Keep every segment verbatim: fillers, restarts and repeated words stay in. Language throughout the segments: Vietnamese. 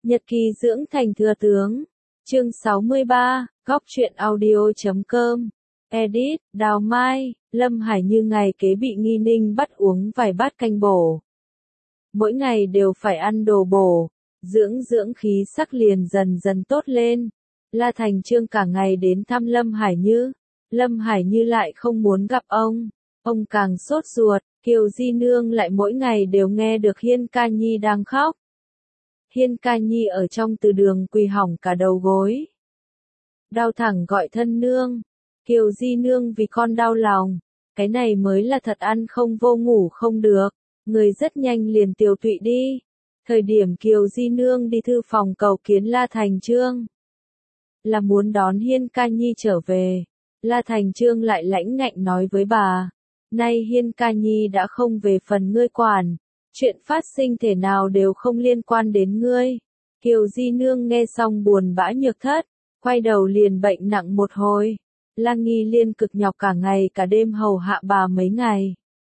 Nhật ký dưỡng thành thừa tướng. Chương sáu mươi ba, góc truyện audio chấm com. Edit, Đào Mai, Lâm Hải Như ngày kế bị nghi ninh bắt uống vài bát canh bổ. Mỗi ngày đều phải ăn đồ bổ, dưỡng dưỡng khí sắc liền dần dần tốt lên. La Thành Chương cả ngày đến thăm Lâm Hải Như. Lâm Hải Như lại không muốn gặp ông. Ông càng sốt ruột, Kiều Di Nương lại mỗi ngày đều nghe được Hiên Ca Nhi đang khóc. Hiên Ca Nhi ở trong từ đường quỳ hỏng cả đầu gối. Đau thẳng gọi thân nương. Kiều Di Nương vì con đau lòng. Cái này mới là thật ăn không vô ngủ không được. Người rất nhanh liền tiều tụy đi. Thời điểm Kiều Di Nương đi thư phòng cầu kiến La Thành Chương, là muốn đón Hiên Ca Nhi trở về. La Thành Chương lại lãnh ngạnh nói với bà. Nay Hiên Ca Nhi đã không về phần ngươi quản. Chuyện phát sinh thể nào đều không liên quan đến ngươi. Kiều Di Nương nghe xong buồn bã nhược thất, quay đầu liền bệnh nặng một hồi. La Nghi Liên cực nhọc cả ngày cả đêm hầu hạ bà mấy ngày.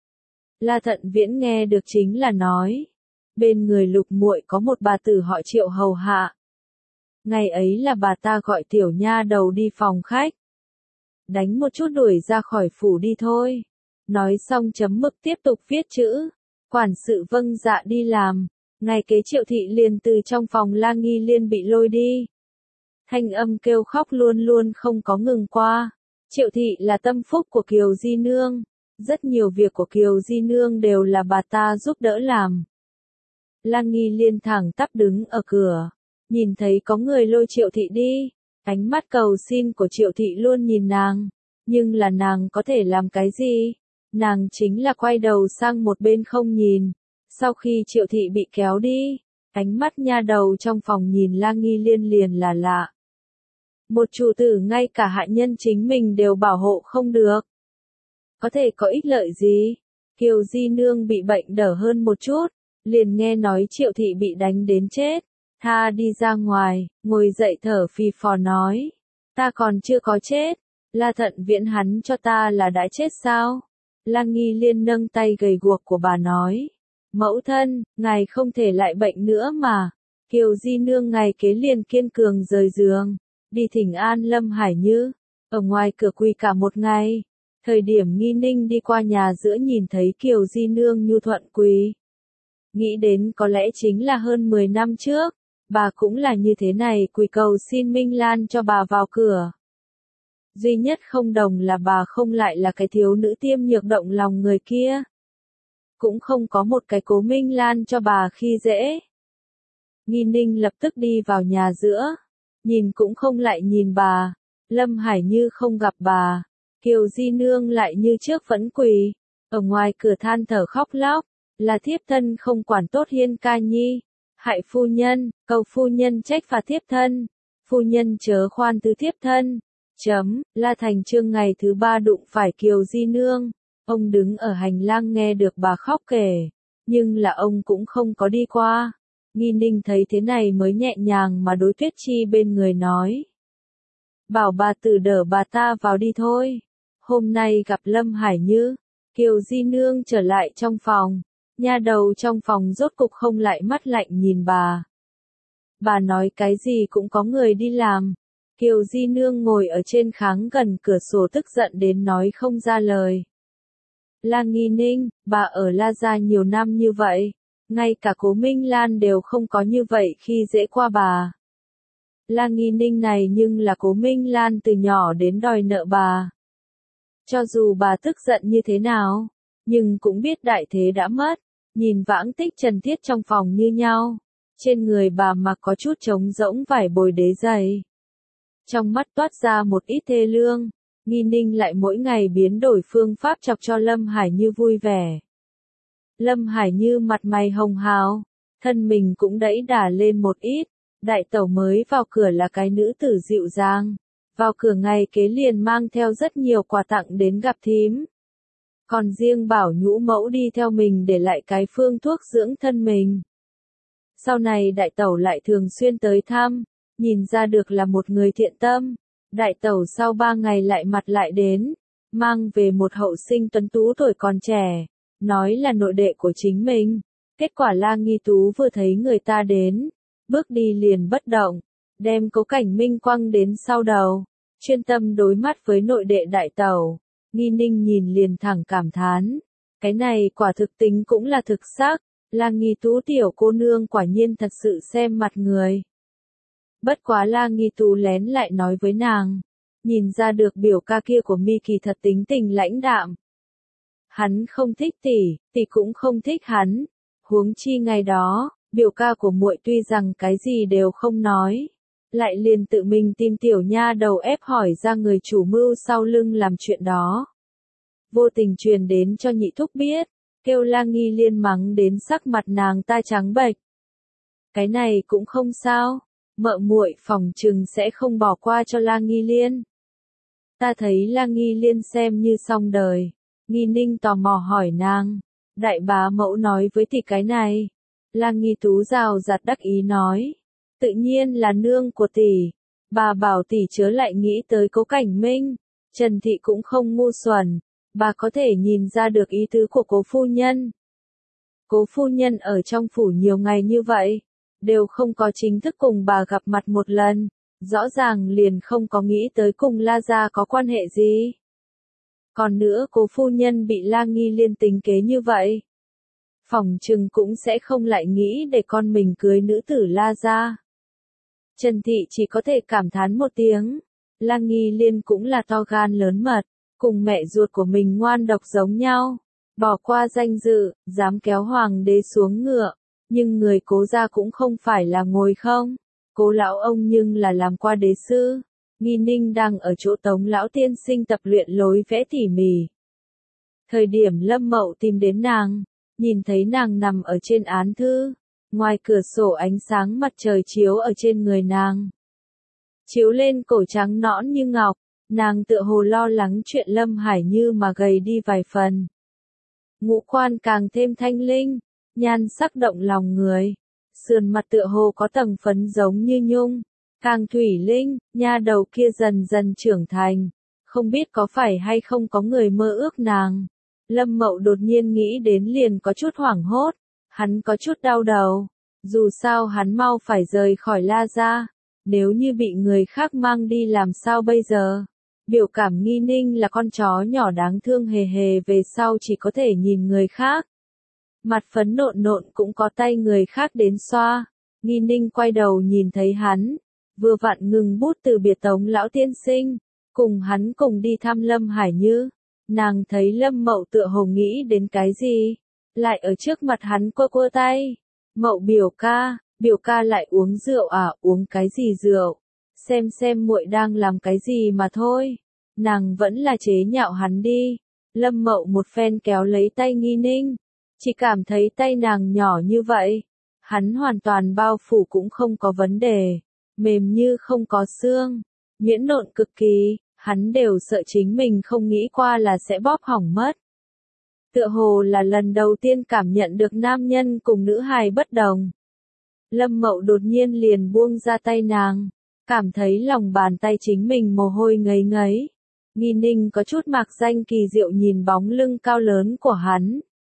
La Thận Viễn nghe được chính là nói, bên người Lục muội có một bà tử họ Triệu hầu hạ. Ngày ấy là bà ta gọi tiểu nha đầu đi phòng khách, đánh một chút đuổi ra khỏi phủ đi thôi. Nói xong chấm mực tiếp tục viết chữ. Quản sự vâng dạ đi làm. Ngày kế Triệu Thị liền từ trong phòng La Nghi Liên bị lôi đi. Thanh âm kêu khóc luôn luôn không có ngừng qua. Triệu Thị là tâm phúc của Kiều Di Nương. Rất nhiều việc của Kiều Di Nương đều là bà ta giúp đỡ làm. La Nghi Liên thẳng tắp đứng ở cửa. Nhìn thấy có người lôi Triệu Thị đi. Ánh mắt cầu xin của Triệu Thị luôn nhìn nàng. Nhưng là nàng có thể làm cái gì? Nàng chính là quay đầu sang một bên không nhìn. Sau khi Triệu Thị bị kéo đi, ánh mắt nha đầu trong phòng nhìn La Nghi Liên liền là lạ. Một chủ tử ngay cả hạ nhân chính mình đều bảo hộ không được. Có thể có ích lợi gì? Kiều Di Nương bị bệnh đỡ hơn một chút, liền nghe nói Triệu Thị bị đánh đến chết. Tha đi ra ngoài, ngồi dậy thở phì phò nói. Ta còn chưa có chết. La Thận Viễn hắn cho ta là đã chết sao? La Nghi Liên nâng tay gầy guộc của bà nói. Mẫu thân, ngài không thể lại bệnh nữa mà. Kiều Di Nương ngày kế liền kiên cường rời giường. Đi thỉnh an Lâm Hải Như. Ở ngoài cửa quỳ cả một ngày. Thời điểm Nghi Ninh đi qua nhà giữa nhìn thấy Kiều Di Nương nhu thuận quỳ. Nghĩ đến có lẽ chính là hơn mười năm trước. Bà cũng là như thế này quỳ cầu xin Minh Lan cho bà vào cửa. Duy nhất không đồng là bà không lại là cái thiếu nữ tiêm nhược động lòng người kia. Cũng không có một cái Cố Minh Lan cho bà khi dễ. Nghi Ninh lập tức đi vào nhà giữa. Nhìn cũng không lại nhìn bà. Lâm Hải Như không gặp bà. Kiều Di Nương lại như trước vẫn quỳ. Ở ngoài cửa than thở khóc lóc. Là thiếp thân không quản tốt Hiên Ca Nhi. Hại phu nhân, cầu phu nhân trách phạt thiếp thân. Phu nhân chớ khoan thứ thiếp thân. Chấm, La Thành Chương ngày thứ ba đụng phải Kiều Di Nương. Ông đứng ở hành lang nghe được bà khóc kể. Nhưng là ông cũng không có đi qua. Nghi Ninh thấy thế này mới nhẹ nhàng mà đối Tuyết Chi bên người nói. Bảo bà tử đỡ bà ta vào đi thôi. Hôm nay gặp Lâm Hải Như. Kiều Di Nương trở lại trong phòng. Nha đầu trong phòng rốt cục không lại mắt lạnh nhìn bà. Bà nói cái gì cũng có người đi làm. Kiều Di Nương ngồi ở trên kháng gần cửa sổ tức giận đến nói không ra lời. La Nghi Ninh, bà ở La Gia nhiều năm như vậy. Ngay cả Cố Minh Lan đều không có như vậy khi dễ qua bà. La Nghi Ninh này nhưng là Cố Minh Lan từ nhỏ đến đòi nợ bà. Cho dù bà tức giận như thế nào, nhưng cũng biết đại thế đã mất. Nhìn vãng tích trần thiết trong phòng như nhau. Trên người bà mặc có chút trống rỗng vải bồi đế dày. Trong mắt toát ra một ít thê lương. Nghi Ninh lại mỗi ngày biến đổi phương pháp chọc cho Lâm Hải Như vui vẻ. Lâm Hải Như mặt mày hồng hào. Thân mình cũng đẫy đà lên một ít. Đại tẩu mới vào cửa là cái nữ tử dịu dàng. Vào cửa ngày kế liền mang theo rất nhiều quà tặng đến gặp thím. Còn riêng bảo nhũ mẫu đi theo mình để lại cái phương thuốc dưỡng thân mình. Sau này đại tẩu lại thường xuyên tới thăm. Nhìn ra được là một người thiện tâm. Đại tẩu sau ba ngày lại mặt lại đến. Mang về một hậu sinh tuấn tú tuổi còn trẻ. Nói là nội đệ của chính mình. Kết quả La Nghi Tú vừa thấy người ta đến. bước đi liền bất động, đem Cố Cảnh Minh quăng đến sau đầu, chuyên tâm đối mắt với nội đệ đại tẩu. Nghi Ninh nhìn liền thẳng cảm thán, cái này quả thực tính cũng là thực sắc, La Nghi Tú tiểu cô nương quả nhiên thật sự xem mặt người. Bất quá La Nghi Tú lén lại nói với nàng, nhìn ra được biểu ca kia của mi kỳ thật tính tình lãnh đạm. Hắn không thích tỷ, tỷ cũng không thích hắn, huống chi ngày đó, biểu ca của muội tuy rằng cái gì đều không nói, lại liền tự mình tìm tiểu nha đầu ép hỏi ra người chủ mưu sau lưng làm chuyện đó. Vô tình truyền đến cho nhị thúc biết, kêu La Nghi Liên mắng đến sắc mặt nàng ta trắng bệch. Cái này cũng không sao, mợ muội phòng trừng sẽ không bỏ qua cho La Nghi Liên. Ta thấy La Nghi Liên xem như xong đời. Nghi Ninh tò mò hỏi nàng, đại bá mẫu nói với tỷ cái này. La Nghi Tú rào rạt đắc ý nói, tự nhiên là nương của tỷ. Bà bảo tỷ chớ lại nghĩ tới Cố Cảnh Minh. Trần Thị cũng không ngu xuẩn, bà có thể nhìn ra được ý tứ của Cố phu nhân. Cố phu nhân ở trong phủ nhiều ngày như vậy, đều không có chính thức cùng bà gặp mặt một lần, rõ ràng liền không có nghĩ tới cùng La gia có quan hệ gì. Còn nữa Cố phu nhân bị La Nghi Liên tính kế như vậy, phỏng chừng cũng sẽ không lại nghĩ để con mình cưới nữ tử La gia. Trần Thị chỉ có thể cảm thán một tiếng, La Nghi Liên cũng là to gan lớn mật, cùng mẹ ruột của mình ngoan độc giống nhau, bỏ qua danh dự, dám kéo hoàng đế xuống ngựa, nhưng người Cố gia cũng không phải là ngồi không, Cố lão ông nhưng là làm qua đế sư. Nghi Ninh đang ở chỗ Tống lão tiên sinh tập luyện lối vẽ tỉ mỉ. Thời điểm Lâm Mậu tìm đến nàng, nhìn thấy nàng nằm ở trên án thư, ngoài cửa sổ ánh sáng mặt trời chiếu ở trên người nàng. Chiếu lên cổ trắng nõn như ngọc, nàng tựa hồ lo lắng chuyện Lâm Hải Như mà gầy đi vài phần. Ngũ quan càng thêm thanh linh, nhan sắc động lòng người, sườn mặt tựa hồ có tầng phấn giống như nhung. Càng thủy linh, nha đầu kia dần dần trưởng thành, không biết có phải hay không có người mơ ước nàng. Lâm Mậu đột nhiên nghĩ đến liền có chút hoảng hốt, hắn có chút đau đầu, dù sao hắn mau phải rời khỏi La gia, nếu như bị người khác mang đi làm sao bây giờ. Biểu cảm Nghi Ninh là con chó nhỏ đáng thương hề hề về sau chỉ có thể nhìn người khác. Mặt phấn nộn nộn cũng có tay người khác đến xoa, Nghi Ninh quay đầu nhìn thấy hắn. Vừa vặn ngừng bút từ biệt Tống lão tiên sinh, cùng hắn cùng đi thăm Lâm Hải Như, nàng thấy Lâm Mậu tựa hồ nghĩ đến cái gì, lại ở trước mặt hắn quơ quơ tay, Mậu biểu ca, biểu ca lại uống rượu à, uống cái gì rượu, xem xem muội đang làm cái gì mà thôi, nàng vẫn là chế nhạo hắn đi. Lâm Mậu một phen kéo lấy tay Nghi Ninh, chỉ cảm thấy tay nàng nhỏ như vậy, hắn hoàn toàn bao phủ cũng không có vấn đề. Mềm như không có xương, nhuyễn nộn cực kỳ, hắn đều sợ chính mình không nghĩ qua là sẽ bóp hỏng mất. Tựa hồ là lần đầu tiên cảm nhận được nam nhân cùng nữ hài bất đồng. Lâm Mậu đột nhiên liền buông ra tay nàng, cảm thấy lòng bàn tay chính mình mồ hôi ngấy ngấy. Nghi Ninh có chút mạc danh kỳ diệu nhìn bóng lưng cao lớn của hắn.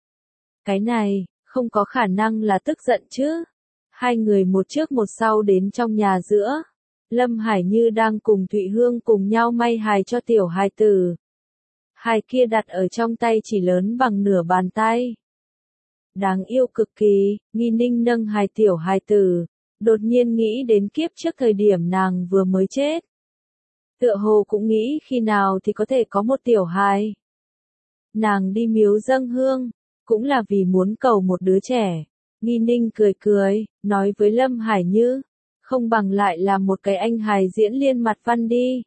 Cái này, không có khả năng là tức giận chứ. Hai người một trước một sau đến trong nhà giữa. Lâm Hải Như đang cùng Thụy Hương cùng nhau may hài cho tiểu hài tử. Hài kia đặt ở trong tay chỉ lớn bằng nửa bàn tay. Đáng yêu cực kỳ, Nghi Ninh nâng hài tiểu hài tử, đột nhiên nghĩ đến kiếp trước thời điểm nàng vừa mới chết. Tựa hồ cũng nghĩ khi nào thì có thể có một tiểu hài. Nàng đi miếu dâng hương, cũng là vì muốn cầu một đứa trẻ. Nghi Ninh cười cười, nói với Lâm Hải Như, không bằng lại làm một cái anh hài diễn liên mặt văn đi.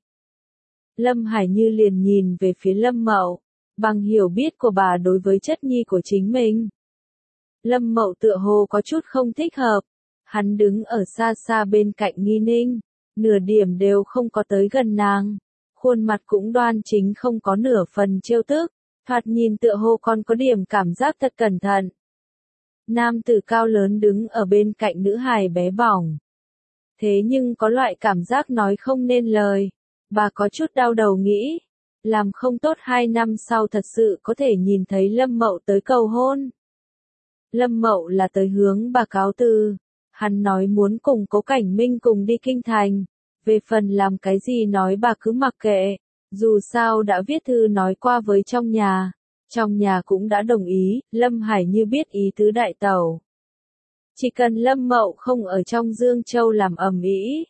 Lâm Hải Như liền nhìn về phía Lâm Mậu, bằng hiểu biết của bà đối với chất nhi của chính mình. Lâm Mậu tựa hồ có chút không thích hợp, hắn đứng ở xa xa bên cạnh Nghi Ninh, nửa điểm đều không có tới gần nàng, khuôn mặt cũng đoan chính không có nửa phần trêu tức, thoạt nhìn tựa hồ còn có điểm cảm giác thật cẩn thận. Nam tử cao lớn đứng ở bên cạnh nữ hài bé bỏng. Thế nhưng có loại cảm giác nói không nên lời, bà có chút đau đầu nghĩ, làm không tốt hai năm sau thật sự có thể nhìn thấy Lâm Mậu tới cầu hôn. Lâm Mậu là tới hướng bà cáo từ, Hắn nói muốn cùng Cố Cảnh Minh cùng đi kinh thành, về phần làm cái gì nói bà cứ mặc kệ, dù sao đã viết thư nói qua với trong nhà, trong nhà cũng đã đồng ý, Lâm Hải Như biết ý tứ đại tẩu. Chỉ cần Lâm Mậu không ở trong Dương Châu làm ầm ĩ,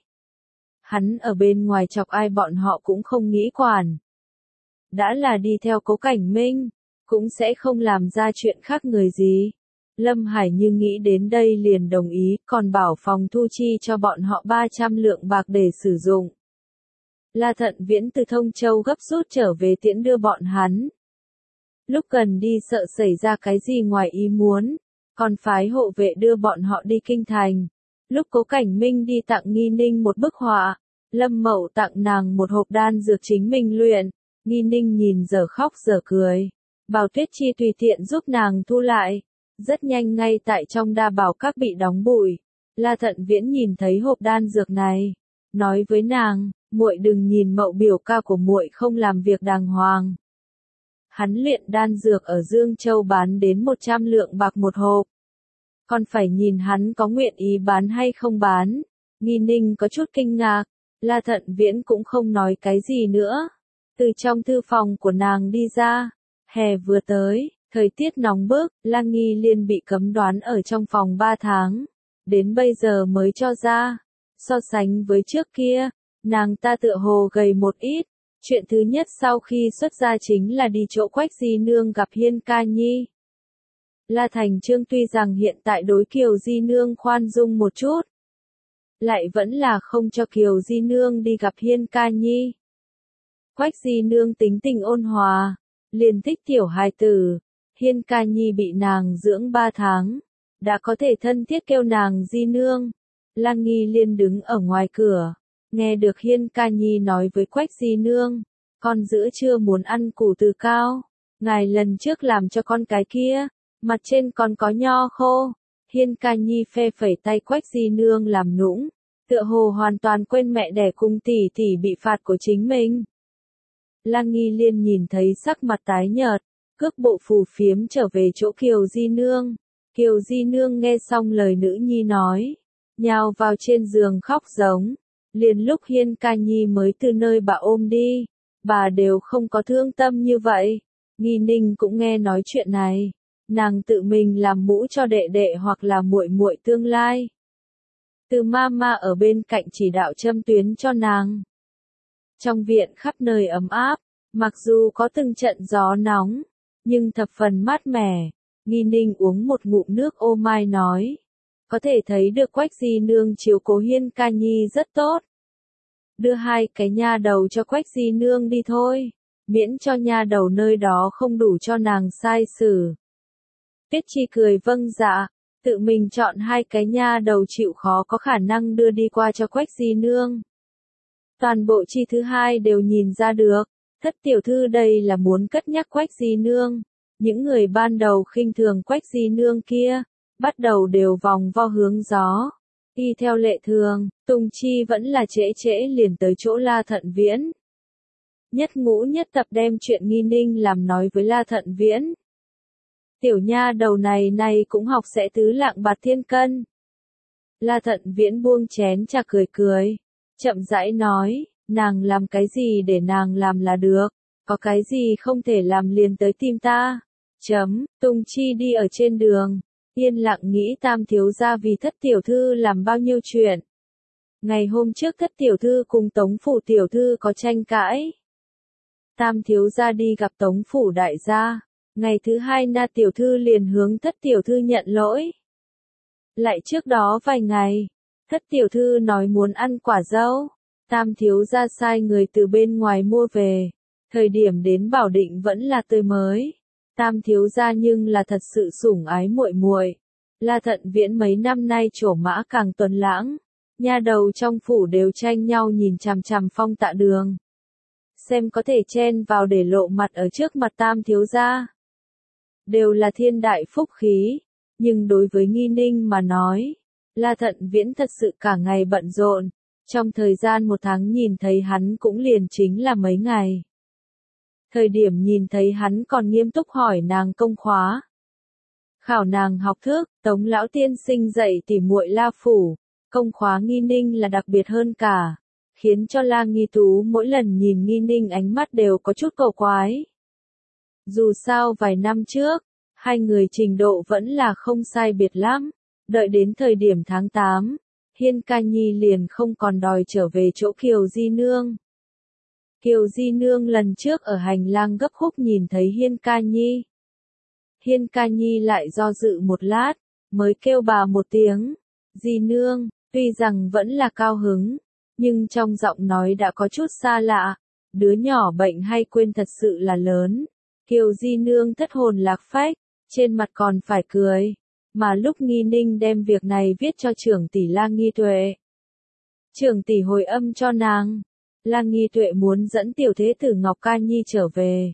hắn ở bên ngoài chọc ai bọn họ cũng không nghĩ quản. Đã là đi theo Cố Cảnh Minh, cũng sẽ không làm ra chuyện khác người gì. Lâm Hải Như nghĩ đến đây liền đồng ý, còn bảo phòng thu chi cho bọn họ ba trăm lượng bạc để sử dụng. La Thận Viễn từ Thông Châu gấp rút trở về tiễn đưa bọn hắn. Lúc cần đi sợ xảy ra cái gì ngoài ý muốn, còn phái hộ vệ đưa bọn họ đi kinh thành. Lúc Cố Cảnh Minh đi tặng Nghi Ninh một bức họa, Lâm Mậu tặng nàng một hộp đan dược chính mình luyện, Nghi Ninh nhìn giờ khóc giờ cười. Bảo Tuyết Chi tùy tiện giúp nàng thu lại, rất nhanh ngay tại trong đa bảo các bị đóng bụi. La Thận Viễn nhìn thấy hộp đan dược này, nói với nàng, muội đừng nhìn Mậu biểu ca của muội không làm việc đàng hoàng. Hắn luyện đan dược ở Dương Châu bán đến một trăm lượng bạc một hộp. Còn phải nhìn hắn có nguyện ý bán hay không bán. Nghi Ninh có chút kinh ngạc, La Thận Viễn cũng không nói cái gì nữa. Từ trong thư phòng của nàng đi ra, hè vừa tới, thời tiết nóng bức, La Nghi Liên bị cấm đoán ở trong phòng ba tháng, đến bây giờ mới cho ra. So sánh với trước kia, nàng ta tựa hồ gầy một ít. Chuyện thứ nhất sau khi xuất gia chính là đi chỗ Quách Di Nương gặp Hiên Ca Nhi. La Thành Trương tuy rằng hiện tại đối Kiều Di Nương khoan dung một chút, lại vẫn là không cho Kiều Di Nương đi gặp Hiên Ca Nhi. Quách Di Nương tính tình ôn hòa, liền thích tiểu hài tử, Hiên Ca Nhi bị nàng dưỡng ba tháng, đã có thể thân thiết kêu nàng Di Nương. La Nghi Liên đứng ở ngoài cửa, nghe được Hiên Ca Nhi nói với Quách Di Nương, con giữa trưa muốn ăn củ từ cao, ngài lần trước làm cho con cái kia, mặt trên còn có nho khô. Hiên Ca Nhi phe phẩy tay Quách Di Nương làm nũng, tựa hồ hoàn toàn quên mẹ đẻ cùng tỷ tỷ bị phạt của chính mình. La Nghi Liên nhìn thấy sắc mặt tái nhợt, cước bộ phù phiếm trở về chỗ Kiều Di Nương. Kiều Di Nương nghe xong lời nữ nhi nói, nhào vào trên giường khóc giống. Liền lúc Hiên Ca Nhi mới từ nơi bà ôm đi, bà đều không có thương tâm như vậy. Nghi Ninh cũng nghe nói chuyện này, nàng tự mình làm mũ cho đệ đệ hoặc là muội muội tương lai. Từ mama ở bên cạnh chỉ đạo châm tuyến cho nàng. Trong viện khắp nơi ấm áp, mặc dù có từng trận gió nóng, nhưng thập phần mát mẻ. Nghi Ninh uống một ngụm nước ô mai nói, có thể thấy được Quách Di Nương chiếu cố Hiên Ca Nhi rất tốt. Đưa hai cái nha đầu cho Quách Di Nương đi thôi, miễn cho nha đầu nơi đó không đủ cho nàng sai xử. Tuyết Chi cười vâng dạ, tự mình chọn hai cái nha đầu chịu khó có khả năng đưa đi qua cho Quách Di Nương. Toàn bộ chi thứ hai đều nhìn ra được, thất tiểu thư đây là muốn cất nhắc Quách Di Nương. Những người ban đầu khinh thường Quách Di Nương kia, bắt đầu đều vòng vo hướng gió. Y theo lệ thường, Tùng Chi vẫn là trễ trễ liền tới chỗ La Thận Viễn. Nhất ngũ nhất tập đem chuyện Nghi Ninh làm nói với La Thận Viễn. Tiểu nha đầu này này cũng học sẽ tứ lạng bạt thiên cân. La Thận Viễn buông chén trà cười cười, chậm rãi nói, nàng làm cái gì để nàng làm là được, có cái gì không thể làm liền tới tìm ta. Chấm, Tùng Chi đi ở trên đường, yên lặng nghĩ Tam thiếu gia vì thất tiểu thư làm bao nhiêu chuyện. Ngày hôm trước thất tiểu thư cùng Tống phủ tiểu thư có tranh cãi. Tam thiếu gia đi gặp Tống phủ đại gia, ngày thứ hai Na tiểu thư liền hướng thất tiểu thư nhận lỗi. Lại trước đó vài ngày, thất tiểu thư nói muốn ăn quả dâu, Tam thiếu gia sai người từ bên ngoài mua về, thời điểm đến bảo định vẫn là tươi mới. Tam thiếu gia nhưng là thật sự sủng ái muội muội. La Thận Viễn mấy năm nay trổ mã càng tuần lãng, nha đầu trong phủ đều tranh nhau nhìn chằm chằm Phong Tạ Đường, xem có thể chen vào để lộ mặt ở trước mặt Tam thiếu gia. Đều là thiên đại phúc khí, nhưng đối với Nghi Ninh mà nói, La Thận Viễn thật sự cả ngày bận rộn, trong thời gian một tháng nhìn thấy hắn cũng liền chính là mấy ngày. Thời điểm nhìn thấy hắn còn nghiêm túc hỏi nàng công khóa. Khảo nàng học thức, Tống lão tiên sinh dạy tỉ muội La phủ, công khóa Nghi Ninh là đặc biệt hơn cả, khiến cho La Nghi Tú mỗi lần nhìn Nghi Ninh ánh mắt đều có chút cầu quái. Dù sao vài năm trước, hai người trình độ vẫn là không sai biệt lắm, đợi đến thời điểm tháng tám, Hiên Ca Nhi liền không còn đòi trở về chỗ Kiều Di Nương. Kiều Di Nương lần trước ở hành lang gấp khúc nhìn thấy Hiên Ca Nhi. Hiên Ca Nhi lại do dự một lát, mới kêu bà một tiếng, Di Nương, tuy rằng vẫn là cao hứng, nhưng trong giọng nói đã có chút xa lạ, đứa nhỏ bệnh hay quên thật sự là lớn. Kiều Di Nương thất hồn lạc phách, trên mặt còn phải cười, mà lúc Nghi Ninh đem việc này viết cho trưởng tỷ La Nghi Tuệ. Trưởng tỷ hồi âm cho nàng, La Nghi Tuệ muốn dẫn tiểu thế tử Ngọc Ca Nhi trở về.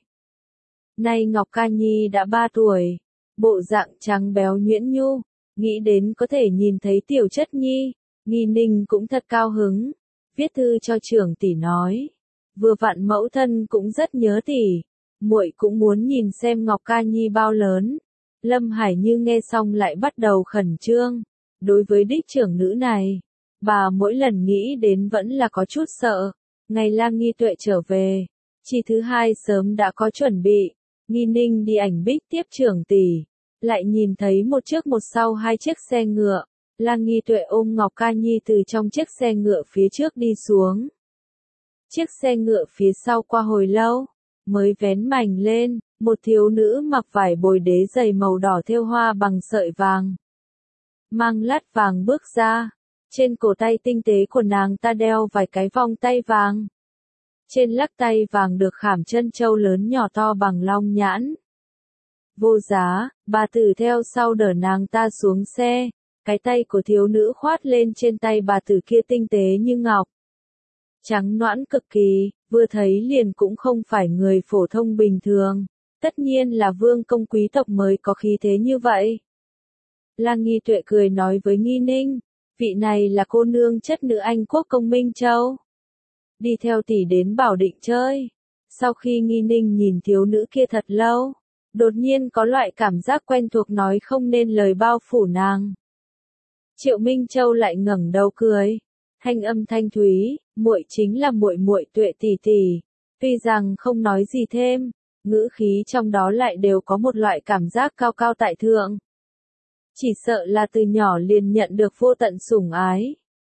Nay Ngọc Ca Nhi đã ba tuổi, bộ dạng trắng béo nhuyễn nhu, nghĩ đến có thể nhìn thấy tiểu chất nhi, Nghi Ninh cũng thật cao hứng, viết thư cho trưởng tỷ nói, vừa vặn mẫu thân cũng rất nhớ tỷ, muội cũng muốn nhìn xem Ngọc Ca Nhi bao lớn. Lâm Hải Như nghe xong lại bắt đầu khẩn trương, đối với đích trưởng nữ này, bà mỗi lần nghĩ đến vẫn là có chút sợ. Ngày La Nghi Tuệ trở về, chi thứ hai sớm đã có chuẩn bị, Nghi Ninh đi ảnh bích tiếp trưởng tỷ, lại nhìn thấy một trước một sau hai chiếc xe ngựa, La Nghi Tuệ ôm Ngọc Ca Nhi từ trong chiếc xe ngựa phía trước đi xuống. Chiếc xe ngựa phía sau qua hồi lâu, mới vén mảnh lên, một thiếu nữ mặc vải bồi đế dày màu đỏ thêu hoa bằng sợi vàng. Mang lát vàng bước ra, trên cổ tay tinh tế của nàng ta đeo vài cái vòng tay vàng. Trên lắc tay vàng được khảm chân châu lớn nhỏ to bằng long nhãn. Vô Giá, bà tử theo sau đỡ nàng ta xuống xe, cái tay của thiếu nữ khoát lên trên tay bà tử kia tinh tế như ngọc. Trắng nõn cực kỳ, vừa thấy liền cũng không phải người phổ thông bình thường, tất nhiên là vương công quý tộc mới có khí thế như vậy. La Nghi Tuệ cười nói với Nghi Ninh, vị này là cô nương chất nữ Anh quốc công Minh Châu. Đi theo tỷ đến Bảo Định chơi. Sau khi Nghi Ninh nhìn thiếu nữ kia thật lâu, đột nhiên có loại cảm giác quen thuộc nói không nên lời bao phủ nàng. Triệu Minh Châu lại ngẩng đầu cười, thanh âm thanh thúy, muội chính là muội muội Tuệ tỷ tỷ. Tuy rằng không nói gì thêm, ngữ khí trong đó lại đều có một loại cảm giác cao cao tại thượng. Chỉ sợ là từ nhỏ liền nhận được vô tận sủng ái.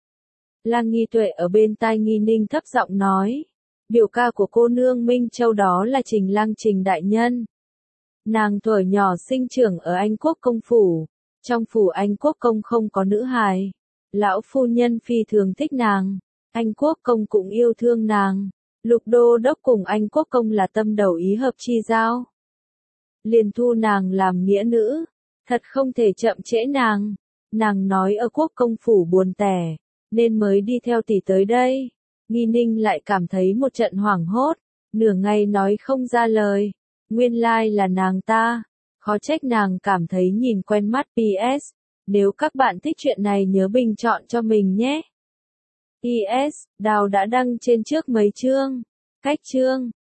La Nghi Tuệ ở bên tai Nghi Ninh thấp giọng nói, biểu ca của cô nương Minh Châu đó là Trình Lang Trình đại nhân. Nàng thuở nhỏ sinh trưởng ở Anh quốc công phủ, trong phủ Anh quốc công không có nữ hài. Lão phu nhân phi thường thích nàng, Anh quốc công cũng yêu thương nàng, Lục đô đốc cùng Anh quốc công là tâm đầu ý hợp chi giao. Liền thu nàng làm nghĩa nữ, thật không thể chậm trễ nàng. Nàng nói ở quốc công phủ buồn tẻ, nên mới đi theo tỷ tới đây. Nghi Ninh lại cảm thấy một trận hoảng hốt, nửa ngày nói không ra lời. Nguyên lai là nàng ta, khó trách nàng cảm thấy nhìn quen mắt. pê ét. Nếu các bạn thích chuyện này nhớ bình chọn cho mình nhé. pê ét. Đào đã đăng trên trước mấy chương. Cách chương